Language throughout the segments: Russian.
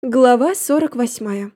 Глава 48.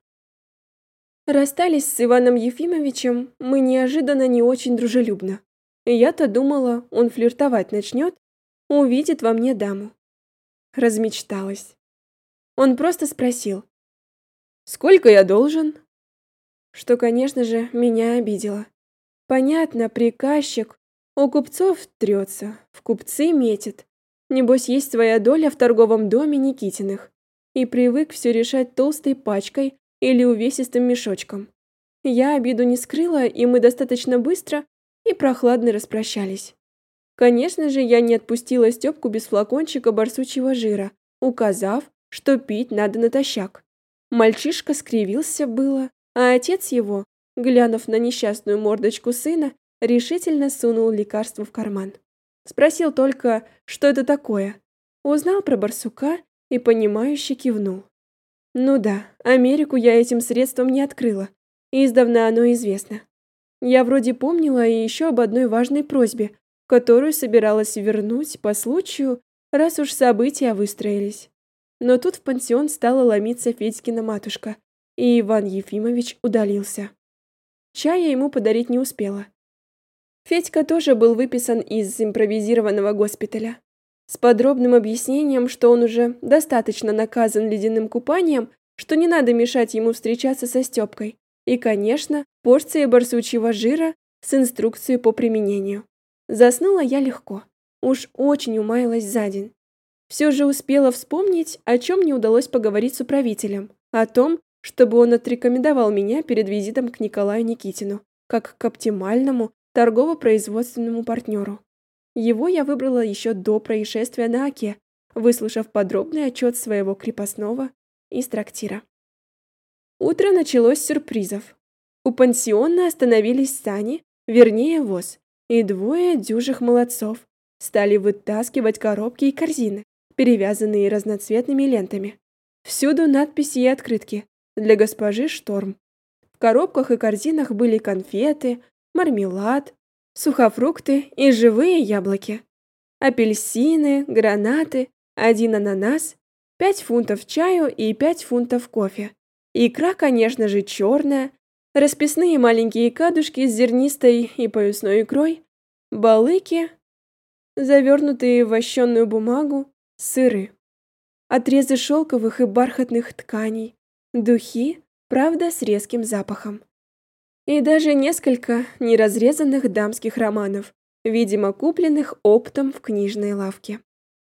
Расстались с Иваном Ефимовичем мы неожиданно не очень дружелюбно. Я-то думала, он флиртовать начнет, увидит во мне даму. Размечталась. Он просто спросил: «Сколько я должен?» Что, конечно же, меня обидело. Понятно, приказчик у купцов трется, в купцы метит. Небось, есть своя доля в торговом доме Никитиных. И привык все решать толстой пачкой или увесистым мешочком. Я обиду не скрыла, и мы достаточно быстро и прохладно распрощались. Конечно же, я не отпустила Стёпку без флакончика барсучьего жира, указав, что пить надо натощак. Мальчишка скривился было, а отец его, глянув на несчастную мордочку сына, решительно сунул лекарство в карман. Спросил только, что это такое. Узнал про барсука и понимающе кивнул. Ну да, Америку я этим средством не открыла. Издавна оно известно. Я вроде помнила и еще об одной важной просьбе, которую собиралась вернуть по случаю, раз уж события выстроились. Но тут в пансион стала ломиться Федькина матушка, и Иван Ефимович удалился. Чая ему подарить не успела. Федька тоже был выписан из импровизированного госпиталя. С подробным объяснением, что он уже достаточно наказан ледяным купанием, что не надо мешать ему встречаться со Стёпкой. И, конечно, порцией барсучьего жира с инструкцией по применению. Заснула я легко. Уж очень умаялась за день. Все же успела вспомнить, о чем мне удалось поговорить с управителем. О том, чтобы он отрекомендовал меня перед визитом к Николаю Никитину, как к оптимальному торгово-производственному партнеру. Его я выбрала еще до происшествия на Оке, выслушав подробный отчет своего крепостного из трактира. Утро началось с сюрпризов. У пансиона остановились сани, вернее воз, и двое дюжих молодцов стали вытаскивать коробки и корзины, перевязанные разноцветными лентами. Всюду надписи и открытки для госпожи Шторм. В коробках и корзинах были конфеты, мармелад, сухофрукты и живые яблоки. Апельсины, гранаты, 1 ананас, 5 фунтов чаю и 5 фунтов кофе. Икра, конечно же, черная, расписные маленькие кадушки с зернистой и поясной икрой, балыки, завернутые в вощеную бумагу, сыры, отрезы шелковых и бархатных тканей, духи, правда, с резким запахом. И даже несколько неразрезанных дамских романов, видимо, купленных оптом в книжной лавке.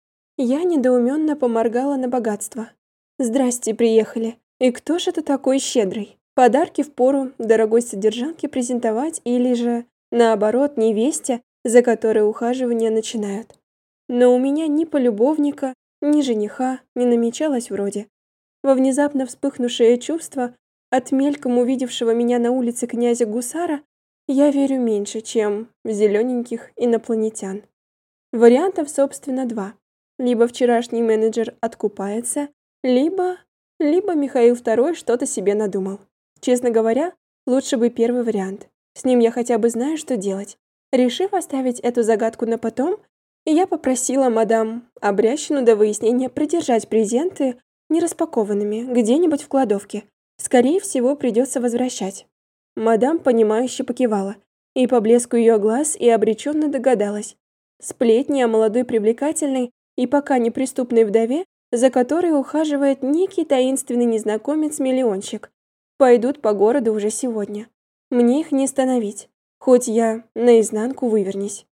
Я недоуменно поморгала на богатство. Здрасте, приехали. И кто же это такой щедрый? Подарки впору дорогой содержанке презентовать или же, наоборот, невесте, за которой ухаживания начинают. Но у меня ни полюбовника, ни жениха не намечалось вроде. Во внезапно вспыхнувшее чувство от мельком увидевшего меня на улице князя Гусара я верю меньше, чем в зелененьких инопланетян. Вариантов, собственно, два. Либо вчерашний менеджер откупается, либо Михаил II что-то себе надумал. Честно говоря, лучше бы первый вариант. С ним я хотя бы знаю, что делать. Решив оставить эту загадку на потом, я попросила мадам Обрящину до выяснения придержать презенты нераспакованными где-нибудь в кладовке. Скорее всего, придется возвращать. Мадам, понимающе покивала, и по блеску ее глаз и обреченно догадалась. Сплетни о молодой привлекательной и пока неприступной вдове, за которой ухаживает некий таинственный незнакомец-миллионщик, пойдут по городу уже сегодня. Мне их не остановить, хоть я наизнанку вывернись.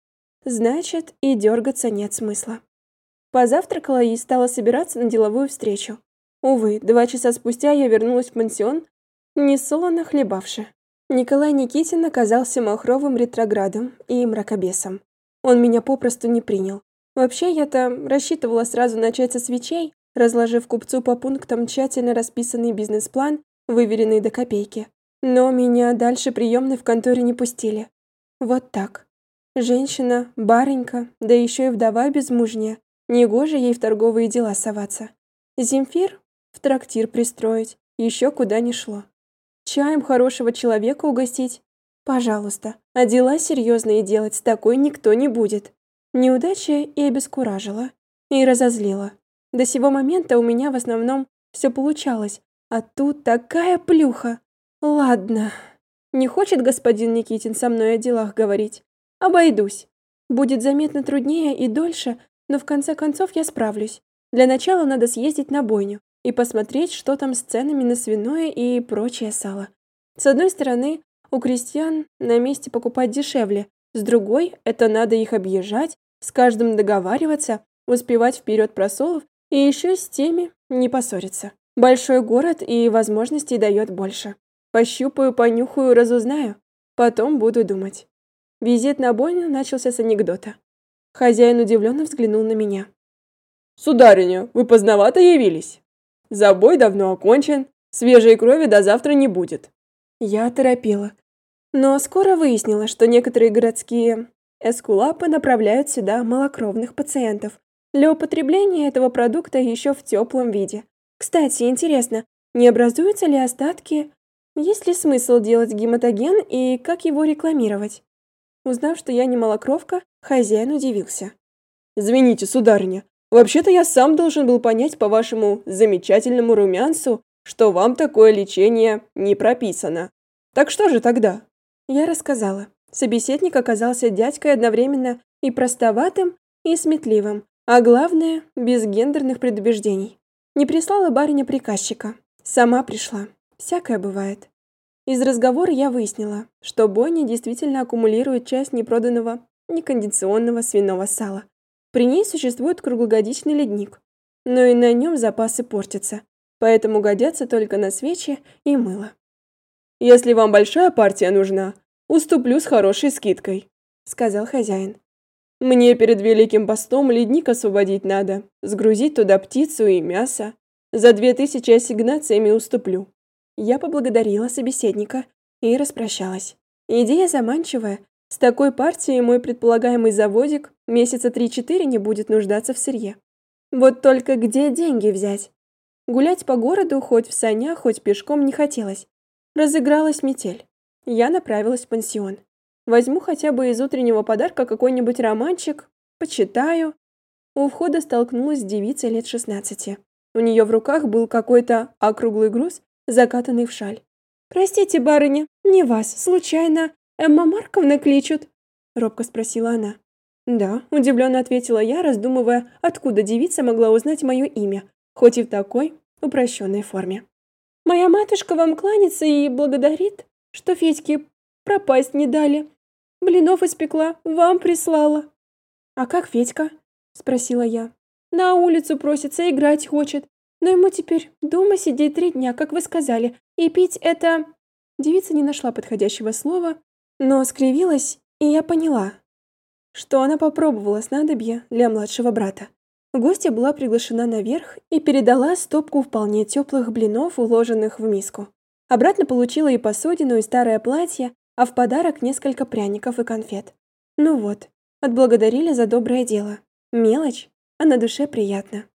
Значит, и дергаться нет смысла. Позавтракала и стала собираться на деловую встречу. Увы, 2 часа спустя я вернулась в пансион, несолоно хлебавши. Николай Никитин оказался махровым ретроградом и мракобесом. Он меня попросту не принял. Вообще, я-то рассчитывала сразу начать со свечей, разложив купцу по пунктам тщательно расписанный бизнес-план, выверенный до копейки. Но меня дальше приемной в конторе не пустили. Вот так. Женщина, барынька, да еще и вдова безмужняя. Негоже ей в торговые дела соваться. Земфир в трактир пристроить, еще куда ни шло. Чаем хорошего человека угостить? Пожалуйста, а дела серьезные делать с такой никто не будет. Неудача и обескуражила, и разозлила. До сего момента у меня в основном Все получалось, а тут такая плюха. Ладно. Не хочет господин Никитин со мной о делах говорить? Обойдусь. Будет заметно труднее и дольше, но в конце концов я справлюсь. Для начала надо съездить на бойню и посмотреть, что там с ценами на свиное и прочее сало. С одной стороны, у крестьян на месте покупать дешевле, с другой, это надо их объезжать, с каждым договариваться, успевать вперед просолов и еще с теми не поссориться. Большой город и возможностей дает больше. Пощупаю, понюхаю, разузнаю. Потом буду думать. Визит на бойню начался с анекдота. Хозяин удивленно взглянул на меня. «Сударыня, вы поздновато явились. Забой давно окончен, свежей крови до завтра не будет». Я оторопела. Но скоро выяснила, что некоторые городские эскулапы направляют сюда малокровных пациентов для употребления этого продукта еще в теплом виде. Кстати, интересно, не образуются ли остатки? Есть ли смысл делать гематоген и как его рекламировать? Узнав, что я не малокровка, хозяин удивился. «Извините, сударыня, вообще-то я сам должен был понять по вашему замечательному румянцу, что вам такое лечение не прописано. Так что же тогда?» Я рассказала. Собеседник оказался дядькой одновременно и простоватым, и сметливым, а главное, без гендерных предубеждений. Не прислала барыня приказчика. Сама пришла. Всякое бывает. Из разговора я выяснила, что бойня действительно аккумулирует часть непроданного, некондиционного свиного сала. При ней существует круглогодичный ледник, но и на нем запасы портятся, поэтому годятся только на свечи и мыло. «Если вам большая партия нужна, уступлю с хорошей скидкой», — сказал хозяин. «Мне перед Великим постом ледник освободить надо, сгрузить туда птицу и мясо. За 2000 ассигнациями уступлю». Я поблагодарила собеседника и распрощалась. Идея заманчивая. С такой партией мой предполагаемый заводик месяца 3-4 не будет нуждаться в сырье. Вот только где деньги взять? Гулять по городу хоть в санях, хоть пешком не хотелось. Разыгралась метель. Я направилась в пансион. Возьму хотя бы из утреннего подарка какой-нибудь романчик, почитаю. У входа столкнулась с девицей лет 16. У нее в руках был какой-то округлый груз, закатанный в шаль. «Простите, барыня, не вас, случайно, Эмма Марковна кличут?» — робко спросила она. «Да», — удивленно ответила я, раздумывая, откуда девица могла узнать мое имя, хоть и в такой упрощенной форме. «Моя матушка вам кланяется и благодарит, что Федьке пропасть не дали. Блинов испекла, вам прислала». «А как Федька?» — спросила я. «На улицу просится, играть хочет. Но ему теперь дома сидеть 3 дня, как вы сказали, и пить это...» Девица не нашла подходящего слова, но скривилась, и я поняла, что она попробовала снадобье для младшего брата. Гостья была приглашена наверх и передала стопку вполне теплых блинов, уложенных в миску. Обратно получила и посудину, и старое платье, а в подарок несколько пряников и конфет. Ну вот, отблагодарили за доброе дело. Мелочь, а на душе приятно.